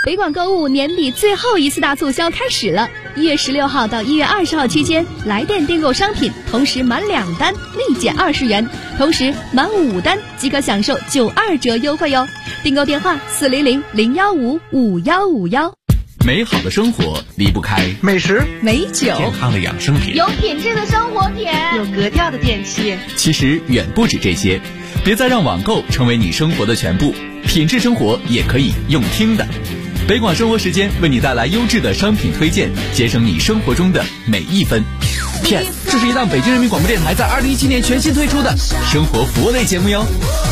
北广购物年底最后一次大促销开始了，1月16号到1月20号期间，来电订购商品，同时满2单立减20元，同时满5单即可享受92折优惠哟。订购电话400-015-5151。 美好的生活离不开美食、 美酒、 健康的养生品， 有品质的生活品， 有格调的电器。 其实远不止这些，别再让网购成为你生活的全部，品质生活也可以用听的。北广生活时间为你带来优质的商品推荐，节省你生活中的每一分。PS， 这是一档北京人民广播电台在2017年全新推出的生活服务类节目哟。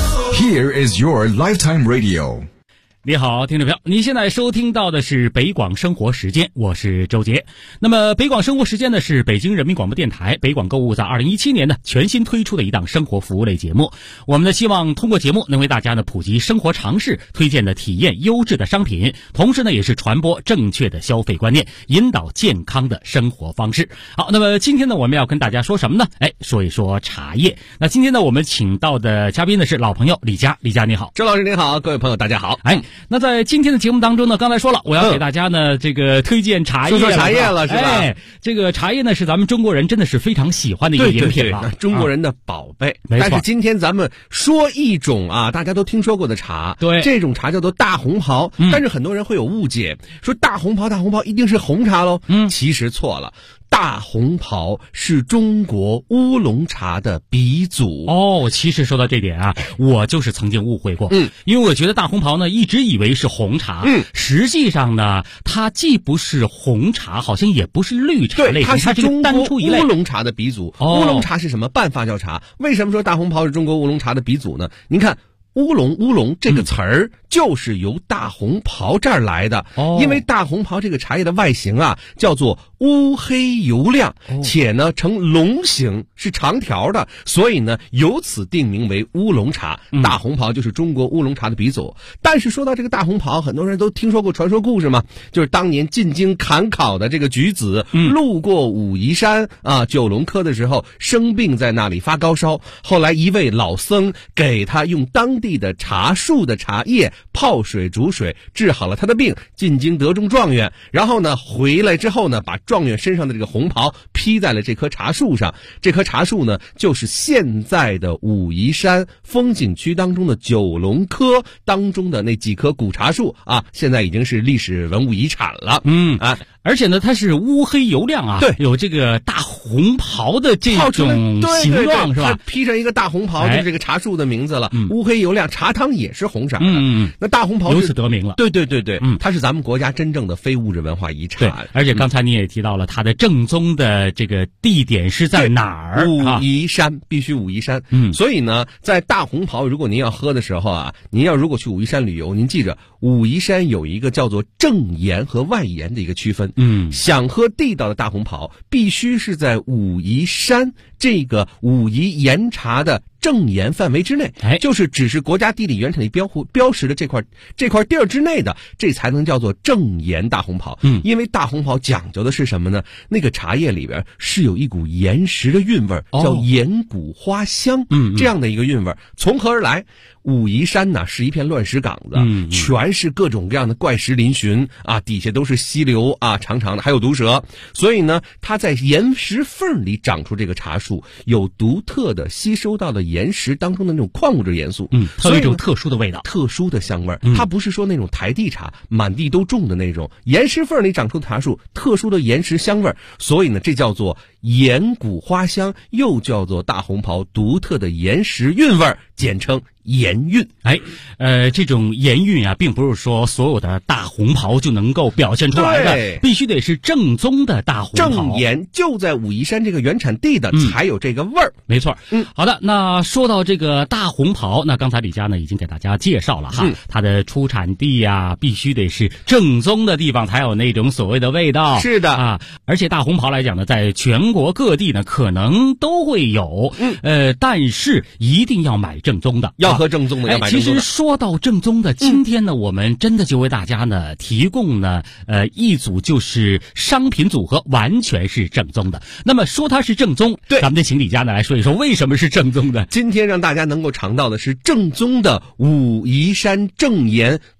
Here is your lifetime radio。 你好，听众朋友，您现在收听到的是北广生活时间，我是周杰。那么北广生活时间呢，是北京人民广播电台北广购物在2017年呢全新推出的一档生活服务类节目。我们呢希望通过节目能为大家呢普及生活常识，推荐的体验优质的商品，同时呢也是传播正确的消费观念，引导健康的生活方式。好，那么今天呢我们要跟大家说什么呢？说一说茶叶。那今天呢我们请到的嘉宾呢是老朋友李佳。李佳你好。 周老师您好，各位朋友大家好。 那在今天的节目当中呢，刚才说了，我要给大家呢这个推荐茶叶， 说茶叶了是吧？ 这个茶叶呢是咱们中国人真的是非常喜欢的一个饮品了， 对，中国人的宝贝。 没错。 但是今天咱们说一种大家都听说过的茶， 对， 这种茶叫做大红袍，但是很多人会有误解，说大红袍一定是红茶喽？其实错了。大红袍是中国乌龙茶的鼻祖其实说到这点我就是曾经误会过，因为我觉得大红袍呢一直以为是红茶，实际上呢它既不是红茶，好像也不是绿茶类型， 它是中国乌龙茶的鼻祖。乌龙茶是什么？半发酵茶。为什么说大红袍是中国乌龙茶的鼻祖呢？您看乌龙这个词儿就是由大红袍这儿来的，因为大红袍这个茶叶的外形叫做乌黑油亮，且呢呈龙形，是长条的，所以呢由此定名为乌龙茶。大红袍就是中国乌龙茶的鼻祖。但是说到这个大红袍，很多人都听说过传说故事嘛，就是当年进京赶考的这个举子，路过武夷山九龙科的时候生病，在那里发高烧，后来一位老僧给他用当地的茶树的茶叶泡水煮水，治好了他的病，进京得中状元。然后呢回来之后呢，把状元身上的这个红袍披在了这棵茶树上。这棵茶树呢就是现在的武夷山风景区当中的九龙科当中的那几棵古茶树现在已经是历史文物遗产了。 而且呢它是乌黑油亮对， 有这个大红袍的这种形状，是吧？ 它披上一个大红袍，就是这个茶树的名字了。乌黑油亮，茶汤也是红色的。那大红袍由此得名了。 对，它是咱们国家真正的非物质文化遗产。 对，而且刚才你也提到了它的正宗的这个地点是在哪儿？ 武夷山，必须武夷山。所以呢，在大红袍，如果您要喝的时候您要如果去武夷山旅游，您记着，武夷山有一个叫做正岩和外岩的一个区分。想喝地道的大红袍，必须是在武夷山这个武夷岩茶的正岩范围之内，就是只是国家地理原产地标识的这块地儿之内的，这才能叫做正岩大红袍。因为大红袍讲究的是什么呢？那个茶叶里边是有一股岩石的韵味，叫岩谷花香，这样的一个韵味。从何而来？武夷山呢是一片乱石岗子，全是各种各样的怪石嶙峋底下都是溪流长长的，还有毒蛇。所以呢它在岩石缝里长出这个茶树，有独特的吸收到的岩石当中的那种矿物质元素， 它有一种特殊的味道， 特殊的香味。它不是说那种台地茶满地都种的那种，岩石缝里长出的茶树，特殊的岩石香味。所以呢这叫做岩谷花香，又叫做大红袍独特的岩石韵味，简称岩韵。 这种岩韵并不是说所有的大红袍就能够表现出来的，必须得是正宗的大红袍， 正岩就在武夷山这个原产地的才有这个味儿。 没错。好的，那说到这个大红袍，那刚才李佳呢已经给大家介绍了它的出产地必须得是正宗的地方才有那种所谓的味道。 是的而且大红袍来讲呢，在全国各地呢可能都会有，但是一定要买正宗的， 要喝正宗的，要买正宗的。 其实说到正宗的，今天呢我们真的就为大家呢提供呢一组就是商品组合，完全是正宗的。那么说它是正宗，咱们得请李佳呢来说一说为什么是正宗的。 今天让大家能够尝到的是正宗的武夷山正岩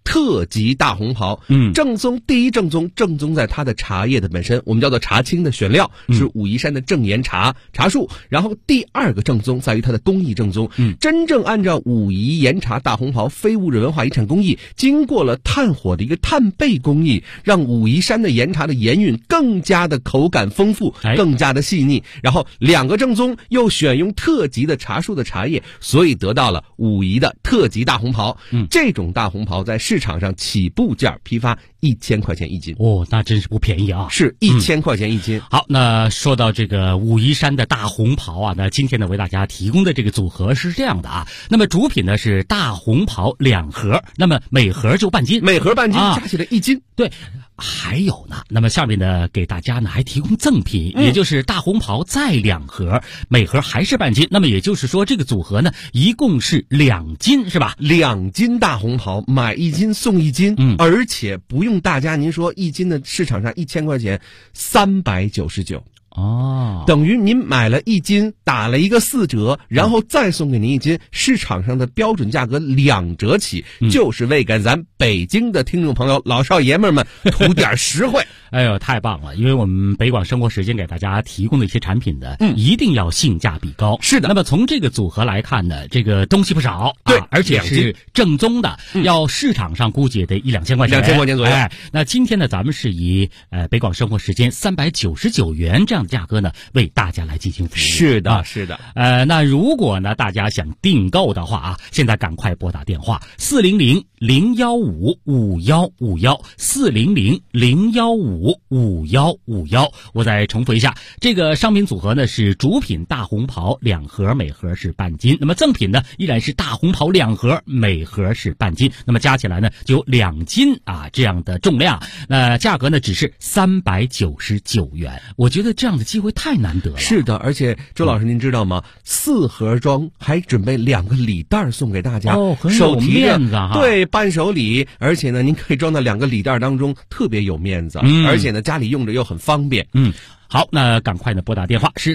特级大红袍。正宗第一正宗在它的茶叶的本身，我们叫做茶青的选料是武夷山的正岩茶树。然后第二个正宗在于它的工艺正宗，真正按照武夷岩茶大红袍非物质文化遗产工艺，经过了炭火的一个炭焙工艺，让武夷山的岩茶的岩韵更加的口感丰富，更加的细腻。然后两个正宗又选用特级的茶树的茶叶，所以得到了武夷的特级大红袍。这种大红袍在市场上起步价批发1000块钱一斤。 哦，那真是不便宜啊！ 是1000块钱一斤。 好，那说到这个武夷山的大红袍啊，那今天呢为大家提供的这个组合是这样的啊。那么主品呢是大红袍2盒，那么每盒就半斤， 每盒半斤，加起来1斤。 对。还有呢，那么下面呢给大家呢还提供赠品，也就是大红袍再2盒，每盒还是半斤。那么也就是说这个组合呢一共是2斤，是吧 ？2斤大红袍，买1斤送1斤，而且不用大家您说1斤的市场上1000块钱，399。等于您买了1斤，打了一个4折，然后再送给您1斤，市场上的标准价格2折起，就是为给咱北京的听众朋友老少爷们们图点实惠。 哎呦，太棒了！因为我们北广生活时间给大家提供的一些产品的，一定要性价比高。 是的。 那么从这个组合来看呢，这个东西不少， 对， 而且是正宗的，要市场上估计也得1-2000块钱。 2000块钱左右。 那今天呢，咱们是以北广生活时间399元这样的价格呢，为大家来进行服务。 是的，是的。 那如果呢大家想订购的话啊，现在赶快拨打电话400-015-5151，400-015-5151。我再重复一下，这个商品组合呢是主品大红袍2盒，每盒是半斤。那么赠品呢依然是大红袍2盒，每盒是半斤。那么加起来呢就有2斤这样的重量。那价格呢只是399元。我觉得这样的机会太难得了。 是的，而且周老师您知道吗？4盒装还准备2个礼袋送给大家， 很有面子哈。 对，伴手礼，而且呢您可以装到2个礼袋当中，特别有面子，而且呢家里用着又很方便。 好，那赶快呢拨打电话是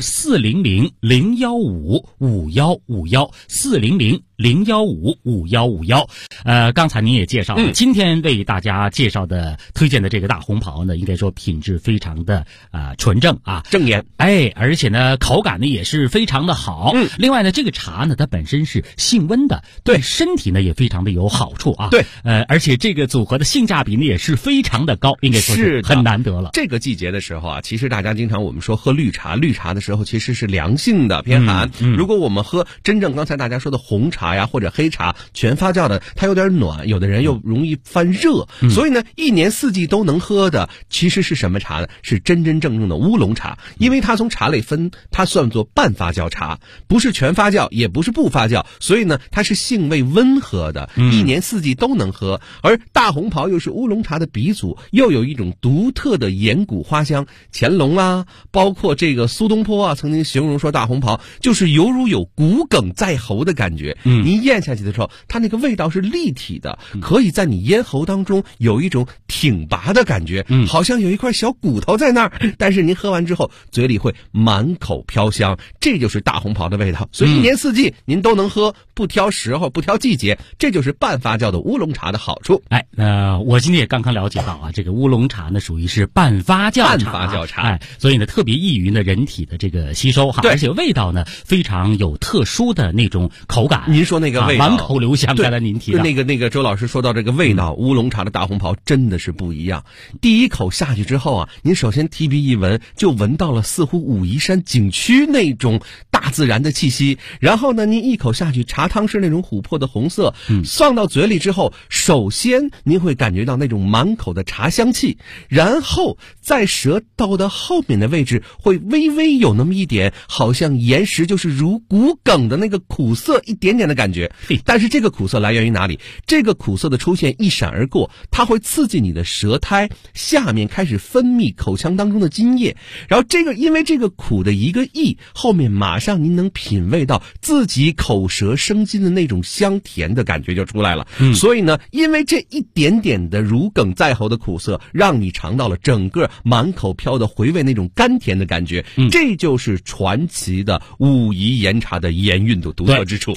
400-015-5151，400-015-5151。刚才您也介绍了，今天为大家介绍的推荐的这个大红袍呢，应该说品质非常的纯正正岩， 而且呢口感呢也是非常的好。另外呢这个茶呢它本身是性温的，对身体呢也非常的有好处啊。 对， 而且这个组合的性价比呢也是非常的高，应该说是很难得了。 这个季节的时候其实大家经常我们说喝绿茶的时候其实是凉性的偏寒。如果我们喝真正刚才大家说的红茶呀或者黑茶全发酵的，它有点暖，有的人又容易犯热，所以呢1年4季都能喝的其实是什么茶呢？是真正的乌龙茶。因为它从茶类分，它算作半发酵茶，不是全发酵也不是不发酵，所以呢它是性味温和的，1年4季都能喝。而大红袍又是乌龙茶的鼻祖，又有一种独特的岩谷花香。乾隆包括这个苏东坡曾经形容说大红袍就是犹如有骨梗在喉的感觉。你咽下去的时候，它那个味道是立体的，可以在你咽喉当中有一种挺拔的感觉，好像有一块小骨头在那儿，但是您喝完之后嘴里会满口飘香，这就是大红袍的味道。所以1年4季您都能喝，不挑时候不挑季节，这就是半发酵的乌龙茶的好处。 我今天也刚刚了解到这个乌龙茶呢属于是半发酵茶，所以呢特别易于呢人体的这个吸收而且味道呢非常有特殊的那种口感。 您说那个味道满口留香，刚才您提到那个周老师说到这个味道，乌龙茶的大红袍真的是不一样。第一口下去之后您首先提鼻一闻，就闻到了似乎武夷山景区那种大自然的气息，然后呢您一口下去，茶汤是那种琥珀的红色，放到嘴里之后，首先您会感觉到那种满口的茶香气，然后在舌头的后面的位置会微微有那么一点好像岩石就是如骨梗的那个苦涩一点点的感觉。但是这个苦涩来源于哪里？这个苦涩的出现一闪而过，它会刺激你的舌苔下面开始分泌口腔当中的津液，然后因为这个苦的一个意，后面马上您能品味到自己口舌生津的那种香甜的感觉就出来了。所以呢因为这一点点的如鲠在喉的苦涩，让你尝到了整个满口飘的回味那种甘甜的感觉。这就是传奇的武夷岩茶的岩韵的独特之处。 听您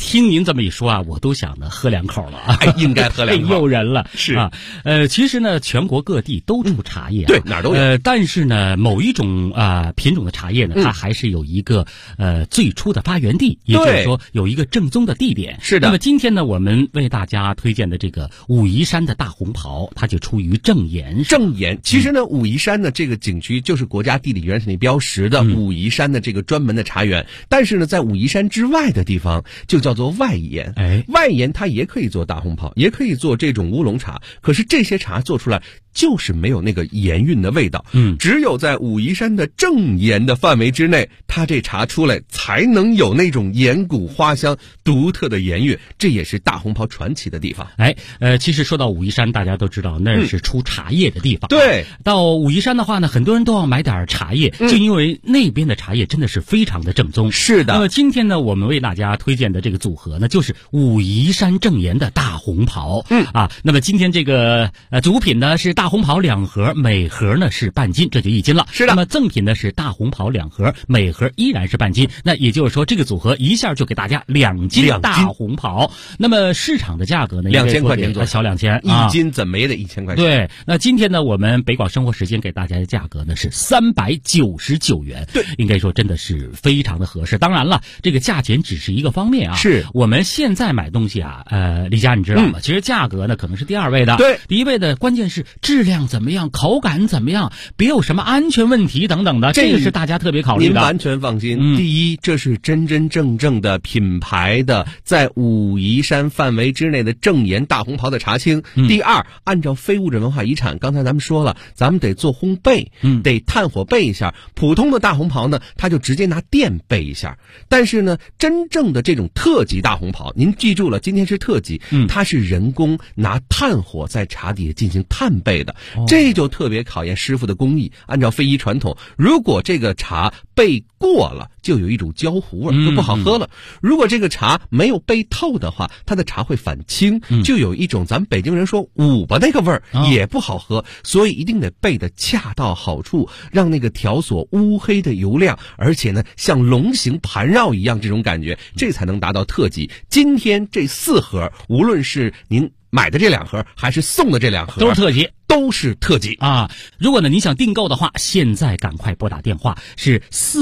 这么一说啊，我都想呢喝2口了啊， 应该喝2口， 诱人了。 是啊，其实呢，全国各地都出茶叶， 对，哪儿都有。 但是呢，某一种品种的茶叶呢，它还是有一个最初的发源地，也就是说有一个正宗的地点。 是的。 那么今天呢，我们为大家推荐的这个武夷山的大红袍，它就出于正岩。 正岩，其实呢，武夷山呢这个景区就是国家地理原产地标识的武夷山的这个专门的茶园，但是呢，在武夷山之外的地方就叫做外岩。外岩它也可以做大红袍，也可以做这种乌龙茶，可是这些茶做出来就是没有那个岩韵的味道。只有在武夷山的正岩的范围之内，它这茶出来才能有那种岩谷花香独特的岩韵，这也是大红袍传奇的地方。 其实说到武夷山，大家都知道那是出茶叶的地方。 对， 到武夷山的话呢，很多人都要买点茶叶，就因为那边的茶叶真的是非常的正宗。 是的。 那么今天呢，我们为大家推荐的这个组合呢，就是武夷山正岩的大红袍。那么今天这个主品呢是大红袍2盒，每盒呢是半斤，这就1斤了。 是的。 那么赠品呢是大红袍2盒，每盒依然是半斤。那也就是说，这个组合一下就给大家2斤大红袍。那么市场的价格呢 ，2000块钱左右， 小2000， 一斤怎么也得1000块钱。 对。那今天呢，我们北广生活时间给大家的价格呢是399元。 对， 应该说真的是非常的合适。当然了，这个价钱只是一个方面啊。 是我们现在买东西啊，李佳你知道吗？其实价格呢可能是第2位的。 对， 第1位的关键是质量怎么样，口感怎么样，别有什么安全问题等等的，这个是大家特别考虑的。 您完全放心。第一，这是真真正正的品牌的在武夷山范围之内的正岩大红袍的茶青。第二，按照非物质文化遗产，刚才咱们说了，咱们得做烘焙，得炭火焙一下。普通的大红袍呢，它就直接拿电焙一下。但是呢，真正的这种特级大红袍，您记住了，今天是特级，它是人工拿炭火在茶底下进行炭焙的，这就特别考验师傅的工艺。按照非遗传统，如果这个茶焙过了，就有一种焦糊味，就不好喝了。如果这个茶没有焙透的话，它的茶会反清，就有一种咱们北京人说五吧那个味儿，也不好喝。所以一定得焙得恰到好处，让那个条索乌黑的油亮，而且呢像龙形盘绕一样这种感觉，这才能达到特级。今天这4盒，无论是您买的这2盒还是送的这2盒， 都是特级。 都是特级啊！如果呢您想订购的话，现在赶快拨打电话是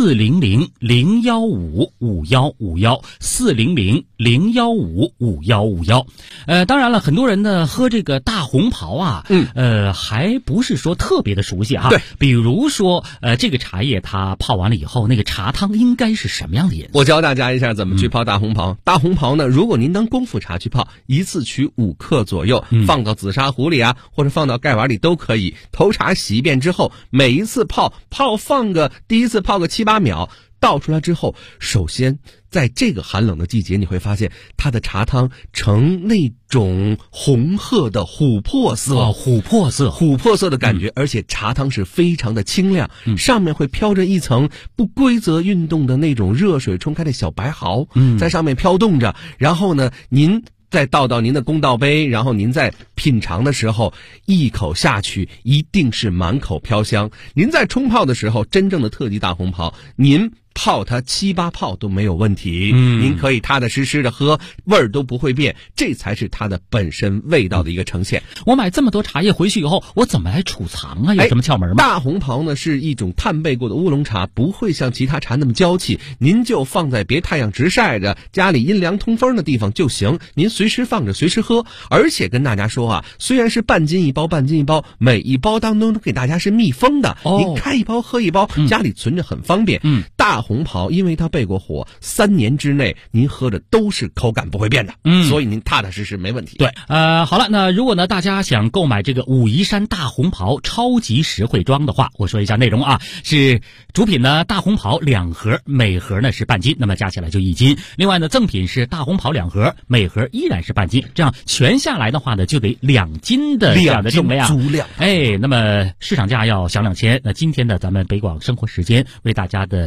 400-015-5151，400-015-5151。当然了，很多人呢喝这个大红袍啊，还不是说特别的熟悉哈。 对， 比如说这个茶叶它泡完了以后，那个茶汤应该是什么样的颜色？ 我教大家一下怎么去泡大红袍。大红袍呢，如果您当功夫茶去泡，一次取5克左右，放到紫砂壶里啊，或者放到盖碗里都可以。头茶洗一遍之后，每一次第一次泡个7、8秒，倒出来之后，首先在这个寒冷的季节，你会发现它的茶汤呈那种红褐的琥珀色，琥珀色的感觉，而且茶汤是非常的清亮，上面会飘着一层不规则运动的那种热水冲开的小白毫，在上面飘动着。然后呢，您再倒到您的公道杯，然后您在品尝的时候，一口下去一定是满口飘香。您在冲泡的时候，真正的特级大红袍，您泡它7、8泡都没有问题，您可以踏踏实实的喝，味儿都不会变，这才是它的本身味道的一个呈现。 我买这么多茶叶回去以后，我怎么来储藏啊？有什么窍门吗？ 大红袍呢是一种炭焙过的乌龙茶，不会像其他茶那么娇气，您就放在别太阳直晒着，家里阴凉通风的地方就行，您随时放着随时喝。而且跟大家说啊，虽然是半斤一包，每一包当中都给大家是密封的，您开一包喝一包，家里存着很方便。大红袍因为它焙过火，3年之内您喝的都是口感不会变的，所以您踏踏实实没问题。 对，好了，那如果呢大家想购买这个武夷山大红袍超级实惠装的话，我说一下内容啊，是主品呢大红袍2盒，每盒呢是半斤，那么加起来就1斤。另外呢赠品是大红袍2盒，每盒依然是半斤，这样全下来的话呢就得2斤的这样的重量， 足量。 那么市场价要小2000。那今天呢咱们北广生活时间为大家的这个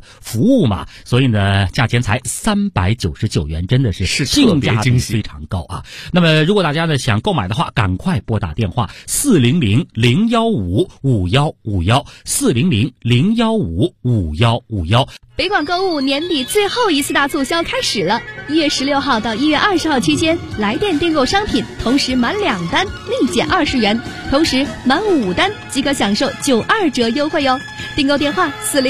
服务嘛，所以呢价钱才399元，真的是性价比非常高啊。那么如果大家呢想购买的话，赶快拨打电话400-015-5151，400-015-5151。 北广购物年底最后一次大促销开始了，1月16号到1月20号期间，来电订购商品，同时满2单立减20元，同时满5单即可享受92折优惠哟。订购电话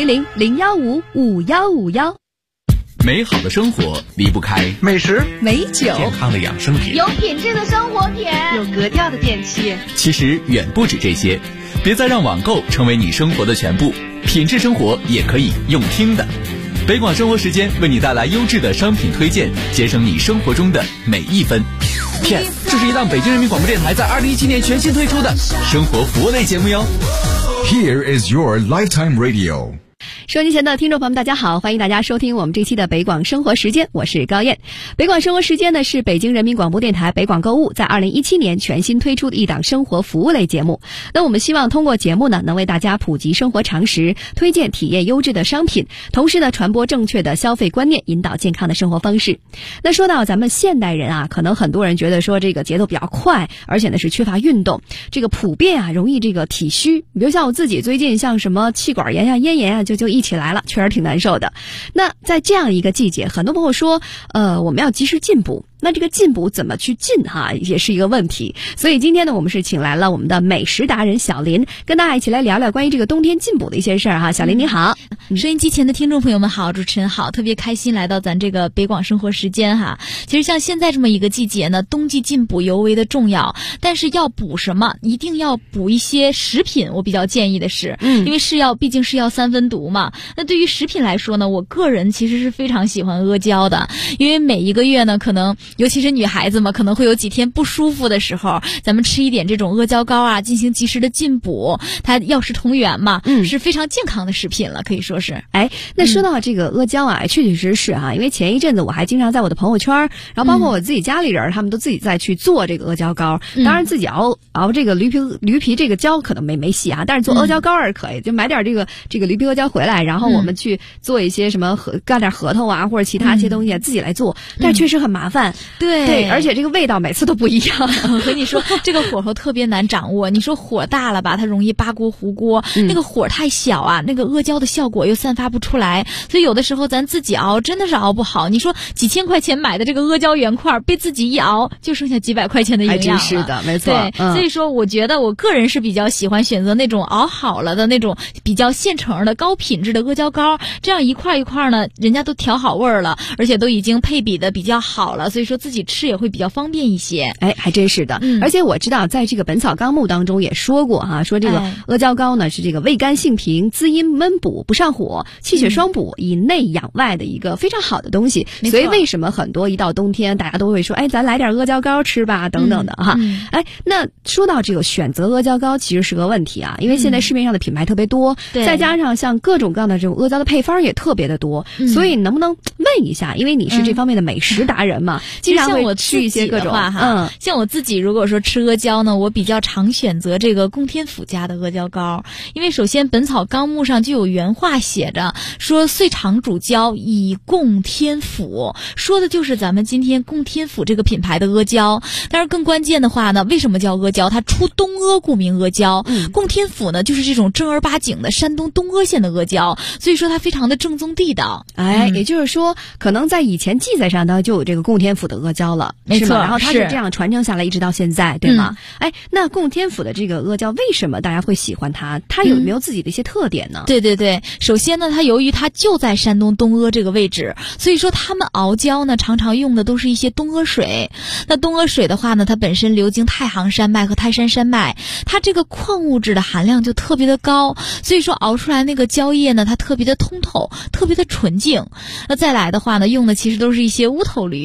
400-015-5151。 美好的生活离不开美食、 美酒、 健康的养生品， 有品质的生活品， 有格调的电器。 其实远不止这些，别再让网购成为你生活的全部，品质生活也可以用听的。北广生活时间为你带来优质的商品推荐，节省你生活中的每一分。PS， 这是一档北京人民广播电台在2017年全新推出的生活服务类节目哟。 Here is your lifetime radio。 收音机前的听众朋友们，大家好，欢迎大家收听我们这期的北广生活时间，我是高燕。北广生活时间呢是北京人民广播电台北广购物在2017年全新推出的一档生活服务类节目。那我们希望通过节目呢，能为大家普及生活常识，推荐体验优质的商品，同时呢传播正确的消费观念，引导健康的生活方式。那说到咱们现代人啊，可能很多人觉得说这个节奏比较快，而且呢是缺乏运动，这个普遍啊容易这个体虚。比如像我自己最近像什么气管炎呀、咽炎啊，就一起来了，确实挺难受的。那在这样一个季节，很多朋友说我们要及时进补，那这个进补怎么去进也是一个问题。所以今天呢，我们是请来了我们的美食达人小林，跟大家一起来聊聊关于这个冬天进补的一些事儿小林你好。 收音机前的听众朋友们好，主持人好，特别开心来到咱这个北广生活时间其实像现在这么一个季节呢，冬季进补尤为的重要，但是要补什么，一定要补一些食品。我比较建议的是，因为毕竟是药3分毒嘛。那对于食品来说呢，我个人其实是非常喜欢阿胶的，因为每一个月呢，可能尤其是女孩子嘛，可能会有几天不舒服的时候，咱们吃一点这种阿胶膏进行及时的进补，它药食同源嘛，是非常健康的食品了，可以说是。 那说到这个阿胶确确实实因为前一阵子我还经常在我的朋友圈，然后包括我自己家里人，他们都自己在去做这个阿胶膏。当然自己熬这个驴皮这个胶可能没戏但是做阿胶膏是可以，就买点这个驴皮阿胶回来，然后我们去做一些什么干点核桃或者其他一些东西自己来做，但是确实很麻烦。对，而且这个味道每次都不一样。 我跟你说，这个火候特别难掌握。你说火大了吧，它容易扒锅糊锅；那个火太小那个阿胶的效果又散发不出来。所以有的时候咱自己熬真的是熬不好。你说几千块钱买的这个阿胶原块，被自己一熬就剩下几百块钱的营养了。 还真是的，没错。 对，所以说我觉得我个人是比较喜欢选择那种熬好了的那种比较现成的高品质的阿胶膏，这样一块一块呢，人家都调好味儿了，而且都已经配比的比较好了，所以说自己吃也会比较方便一些。 还真是的。而且我知道在这个《本草纲目》当中也说过说这个阿胶膏呢是这个味甘性平、滋阴闷补、不上火、气血双补、以内养外的一个非常好的东西。所以为什么很多一到冬天大家都会说咱来点阿胶膏吃吧等等的那说到这个选择阿胶膏其实是个问题因为现在市面上的品牌特别多，再加上像各种各样的这种阿胶的配方也特别的多，所以能不能问一下，因为你是这方面的美食达人嘛，经常会吃一些各种像我自己如果说吃阿胶呢，我比较常选择这个供天府家的阿胶膏。因为首先《本草纲目》上就有原话写着说岁长主胶以供天府，说的就是咱们今天供天府这个品牌的阿胶。但是更关键的话呢，为什么叫阿胶？它出东阿，故名阿胶。供天府呢就是这种正儿八经的山东东阿县的阿胶，所以说它非常的正宗地道。 也就是说可能在以前记载上呢就有这个供天府的阿胶了， 没错， 然后它是这样传承下来一直到现在，对吗？那供天府的这个阿胶为什么大家会喜欢它？它有没有自己的一些特点呢？ 对，首先呢，它由于它就在山东东阿这个位置，所以说他们熬胶呢常常用的都是一些东阿水。那东阿水的话呢，它本身流经太行山脉和泰山山脉，它这个矿物质的含量就特别的高，所以说熬出来那个胶液呢，它特别的通透，特别的纯净。那再来的话呢，用的其实都是一些乌头驴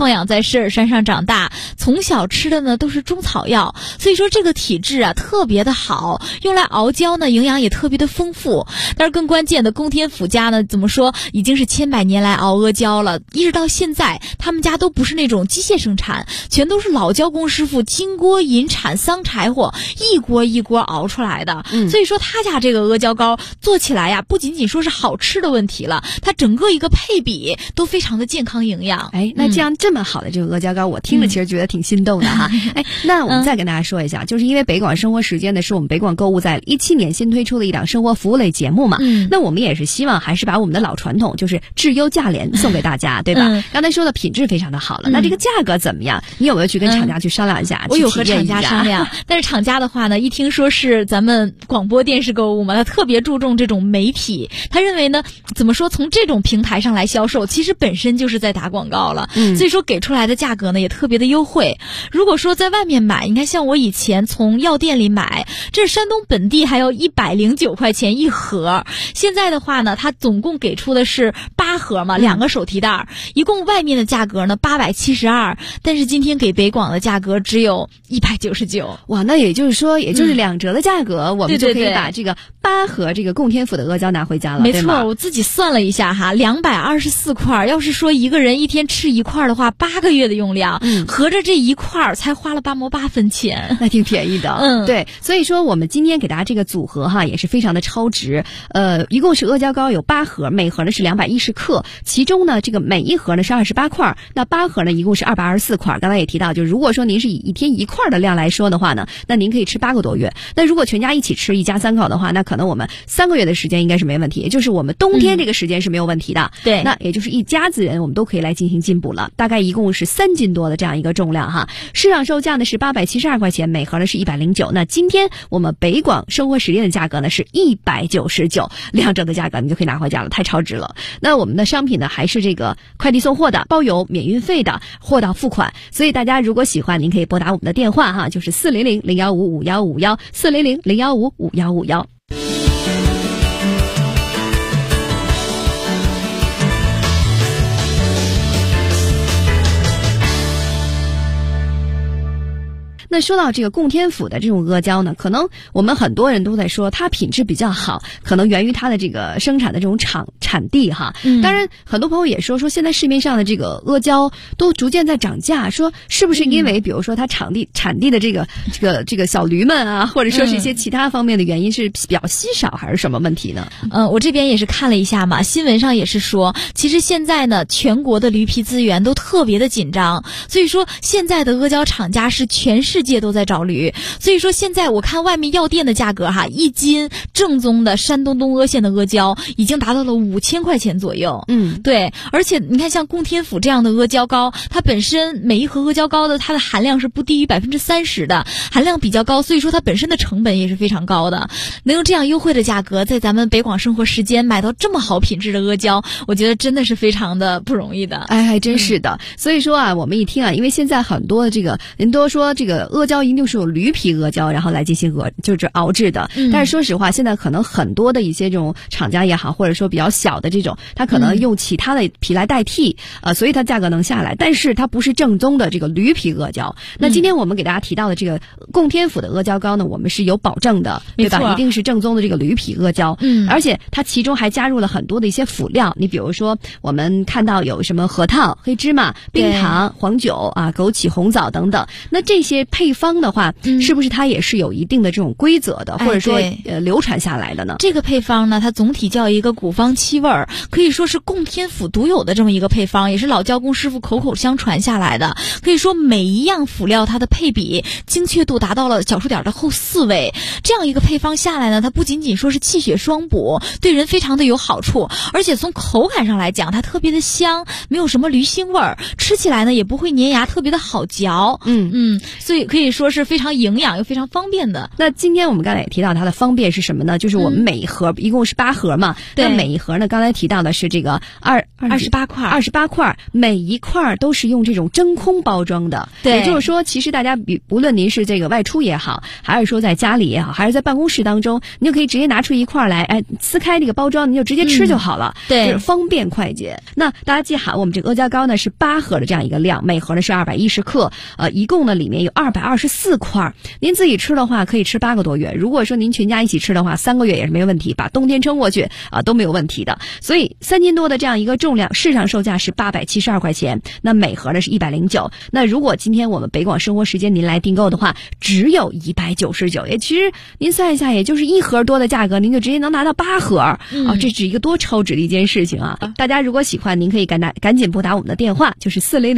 放养在狮尔山上长大，从小吃的呢都是中草药，所以说这个体质啊特别的好，用来熬胶呢营养也特别的丰富。但是更关键的，供天府家呢怎么说，已经是千百年来熬阿胶了，一直到现在他们家都不是那种机械生产，全都是老胶工师傅金锅银铲桑柴火一锅一锅熬出来的。所以说他家这个阿胶糕做起来呀，不仅仅说是好吃的问题了，它整个一个配比都非常的健康营养。 哎，那这样这么好的这个阿胶糕，我听着其实觉得挺心动的哈。哎，那我们再跟大家说一下，就是因为北广生活时间呢，是我们北广购物在17年新推出的一档生活服务类节目嘛。那我们也是希望还是把我们的老传统，就是质优价廉送给大家，对吧？刚才说的品质非常的好了，那这个价格怎么样？你有没有去跟厂家去商量一下？ 我有和厂家商量，但是厂家的话呢，一听说是咱们广播电视购物嘛，他特别注重这种媒体，他认为呢，怎么说，从这种平台上来销售，其实本身就是在打广告了。所以说给出来的价格呢也特别的优惠。如果说在外面买，你看像我以前从药店里买，这是山东本地还要109块钱一盒，现在的话呢，它总共给出的是8盒嘛，2个手提袋，一共外面的价格呢872，但是今天给北广的价格只有199。 哇，那也就是说，也就是2折的价格，我们就可以把这个8盒这个供天府的阿胶拿回家了， 没错，我自己算了一下哈，224块，要是说一个人一天吃1块的话，8个月的用量，合着这1块才花了8毛8分钱， 那挺便宜的。对，所以说我们今天给大家这个组合哈，也是非常的超值。一共是阿胶糕有8盒，每盒呢是210克，其中呢这个每一盒呢是28块，那8盒呢一共是224块。刚才也提到，就如果说您是以一天1块的量来说的话呢，那您可以吃8个多月。那如果全家一起吃，一家3口的话，那可能我们3个月的时间应该是没问题，也就是我们冬天这个时间是没有问题的。 对， 那也就是一家子人我们都可以来进行进补了，大概一共是3斤多的这样一个重量哈。市场售价呢是872块钱，每盒呢是109。那今天我们北广生活实验的价格呢是199，2折的价格你就可以拿回家了，太超值了。那我们的商品呢还是这个快递送货的，包邮免运费的，货到付款。所以大家如果喜欢，您可以拨打我们的电话哈，就是400-015-5151，400-015-5151。那说到这个供天府的这种阿胶呢，可能我们很多人都在说它品质比较好，可能源于它的这个生产的这种产地哈。当然很多朋友也说现在市面上的这个阿胶都逐渐在涨价，说是不是因为比如说它产地的这个小驴们啊，或者说是一些其他方面的原因是比较稀少，还是什么问题呢？ 我这边也是看了一下嘛，新闻上也是说，其实现在呢全国的驴皮资源都特别的紧张，所以说现在的阿胶厂家是全世界都在找驴，所以说现在我看外面药店的价格哈，1斤正宗的山东东阿县的阿胶已经达到了5000块钱左右。对，而且你看像供天府这样的阿胶糕，它本身每一盒阿胶糕的它的含量是不低于30%的，含量比较高，所以说它本身的成本也是非常高的。能用这样优惠的价格在咱们北广生活时间买到这么好品质的阿胶，我觉得真的是非常的不容易的。 哎，还真是的。所以说啊，我们一听啊，因为现在很多的这个人都说这个阿胶一定是有驴皮阿胶然后来进行就是熬制的，但是说实话，现在可能很多的一些这种厂家也好，或者说比较小的这种，它可能用其他的皮来代替，所以它价格能下来，但是它不是正宗的这个驴皮阿胶。那今天我们给大家提到的这个供天府的阿胶糕呢，我们是有保证的，对吧？一定是正宗的这个驴皮阿胶，而且它其中还加入了很多的一些辅料，你比如说我们看到有什么核桃、黑芝麻、冰糖、黄酒啊、枸杞、红枣等等，那这些配方的话，是不是它也是有一定的这种规则的，或者说流传下来的呢？ 这个配方呢，它总体叫一个古方七味儿，可以说是供天府独有的这么一个配方，也是老胶工师傅口口相传下来的。可以说每一样辅料它的配比精确度达到了小数点的后4位，这样一个配方下来呢，它不仅仅说是气血双补，对人非常的有好处，而且从口感上来讲，它特别的香，没有什么驴腥味儿，吃起来呢也不会粘牙，特别的好嚼。所以可以说是非常营养又非常方便的。 那今天我们刚才也提到它的方便是什么呢？就是我们每一盒一共是8盒嘛，那每一盒呢，刚才提到的是这个28块，每一块都是用这种真空包装的。 对， 也就是说，其实大家不论您是这个外出也好，还是说在家里也好，还是在办公室当中，你就可以直接拿出一块来，撕开这个包装，你就直接吃就好了。 对， 就是方便快捷。那大家记好，我们这个阿胶糕呢是8盒的这样一个量，每盒呢是210克，一共呢里面有224块。您自己吃的话可以吃8个多月，如果说您全家一起吃的话，3个月也是没问题，把冬天撑过去都没有问题的。所以3斤多的这样一个重量，市场售价是872块钱，那每盒呢是109。那如果今天我们北广生活时间您来订购的话，只有199，也其实您算一下，也就是1盒多的价格，您就直接能拿到8盒这是一个多超值的一件事情啊！大家如果喜欢，您可以赶紧拨打我们的电话，就是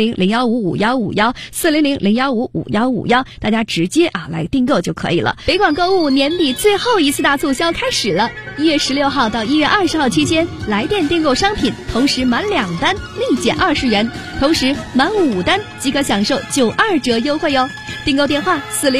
400-015-5151，400-015-5151，大家直接来订购就可以了。 北广购物年底最后一次大促销开始了，1月16号到1月20号期间，来电订购商品，同时满2单立减20元，同时满5单即可享受92折优惠哟。订购电话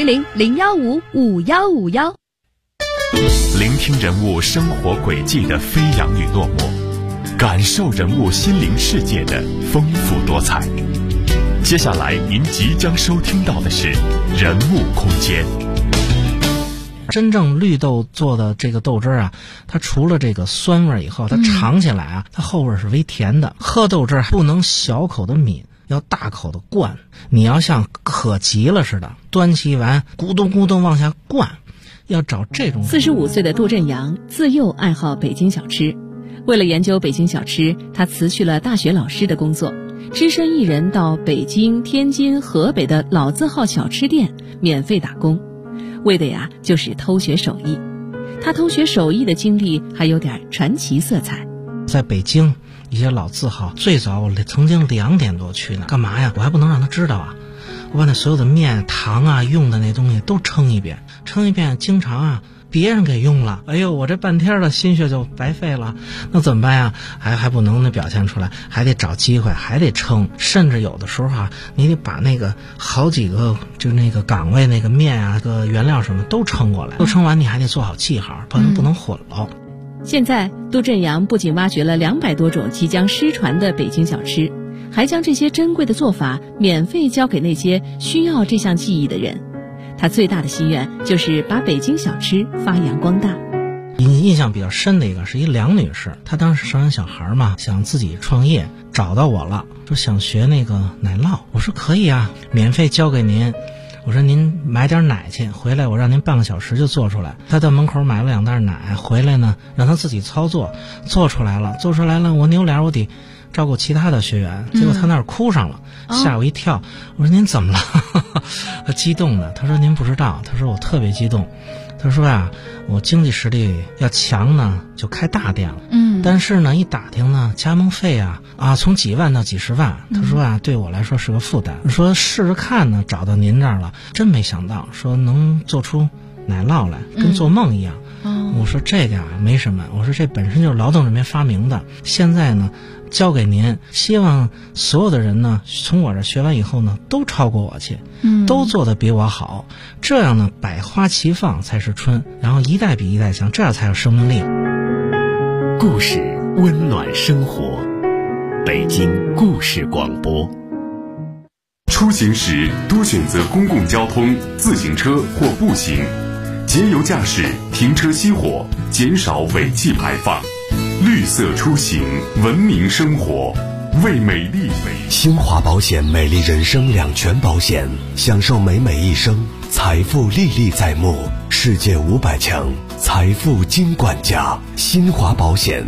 400-015-5151。 聆听人物生活轨迹的飞扬与落寞，感受人物心灵世界的丰富多彩。接下来您即将收听到的是人物空间。 真正绿豆做的这个豆汁啊，它除了这个酸味以后，它尝起来啊，它后味是微甜的。喝豆汁不能小口的抿，要大口的灌。你要像渴急了似的，端起碗咕咚咕咚往下灌。要找这种。 45岁的杜振阳自幼爱好北京小吃，为了研究北京小吃，他辞去了大学老师的工作，只身一人到北京、天津、河北的老字号小吃店免费打工，为的就是偷学手艺。他偷学手艺的经历还有点传奇色彩。 在北京一些老字号，最早我曾经2点多去呢，干嘛呀？我还不能让他知道啊！我把那所有的面、糖啊、用的那东西都称一遍，经常别人给用了，哎呦，我这半天的心血就白费了。那怎么办呀？还不能表现出来，还得找机会，还得称。甚至有的时候你得把那个好几个就那个岗位那个面个原料什么都称过来，都称完你还得做好记号，不能混了。 现在杜振阳不仅挖掘了200多种即将失传的北京小吃，还将这些珍贵的做法免费教给那些需要这项技艺的人。他最大的心愿就是把北京小吃发扬光大。 印象比较深的一个是一梁女士，她当时生完小孩嘛，想自己创业，找到我了，说想学那个奶酪。我说可以啊，免费教给您。我说您买点奶去，回来我让您半个小时就做出来。他到门口买了2袋奶，回来呢让他自己操作，做出来了，我扭脸我得照顾其他的学员，结果他那儿哭上了，吓我一跳。我说您怎么了？他激动的，他说您不知道，他说我特别激动。他说我经济实力要强呢，就开大店了。但是呢，一打听呢，加盟费从几万到几十万。他说对我来说是个负担。说试着看呢，找到您这儿了，真没想到说能做出奶酪来，跟做梦一样。我说这个没什么，我说这本身就是劳动人民发明的，现在呢交给您，希望所有的人呢从我这学完以后呢都超过我去，都做得比我好，这样呢百花齐放才是春，然后一代比一代强，这样才有生命力。 故事温暖生活，北京故事广播。出行时多选择公共交通、自行车或步行，节油驾驶，停车熄火，减少尾气排放。绿色出行，文明生活，为美丽。 新华保险美丽人生2全保险，享受美美一生，财富历历在目，世界500强，财富金管家。新华保险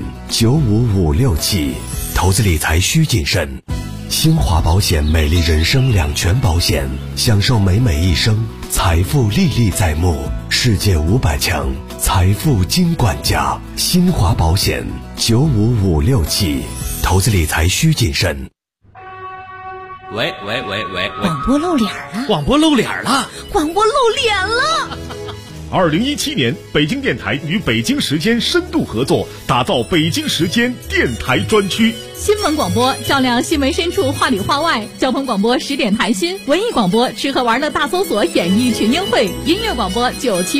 95567，投资理财需谨慎。新华保险美丽人生2全保险，享受美美一生，财富历历在目，世界500强，财富金管家。新华保险95567，投资理财需谨慎。 喂， 广播露脸了！ 广播露脸了！ 广播露脸了！ 2017年，北京电台与北京时间深度合作，打造北京时间电台专区。 新闻广播照亮新闻深处，话里话外；交通广播10点谈心，文艺广播吃喝玩乐大搜索演艺群英会，音乐广播97。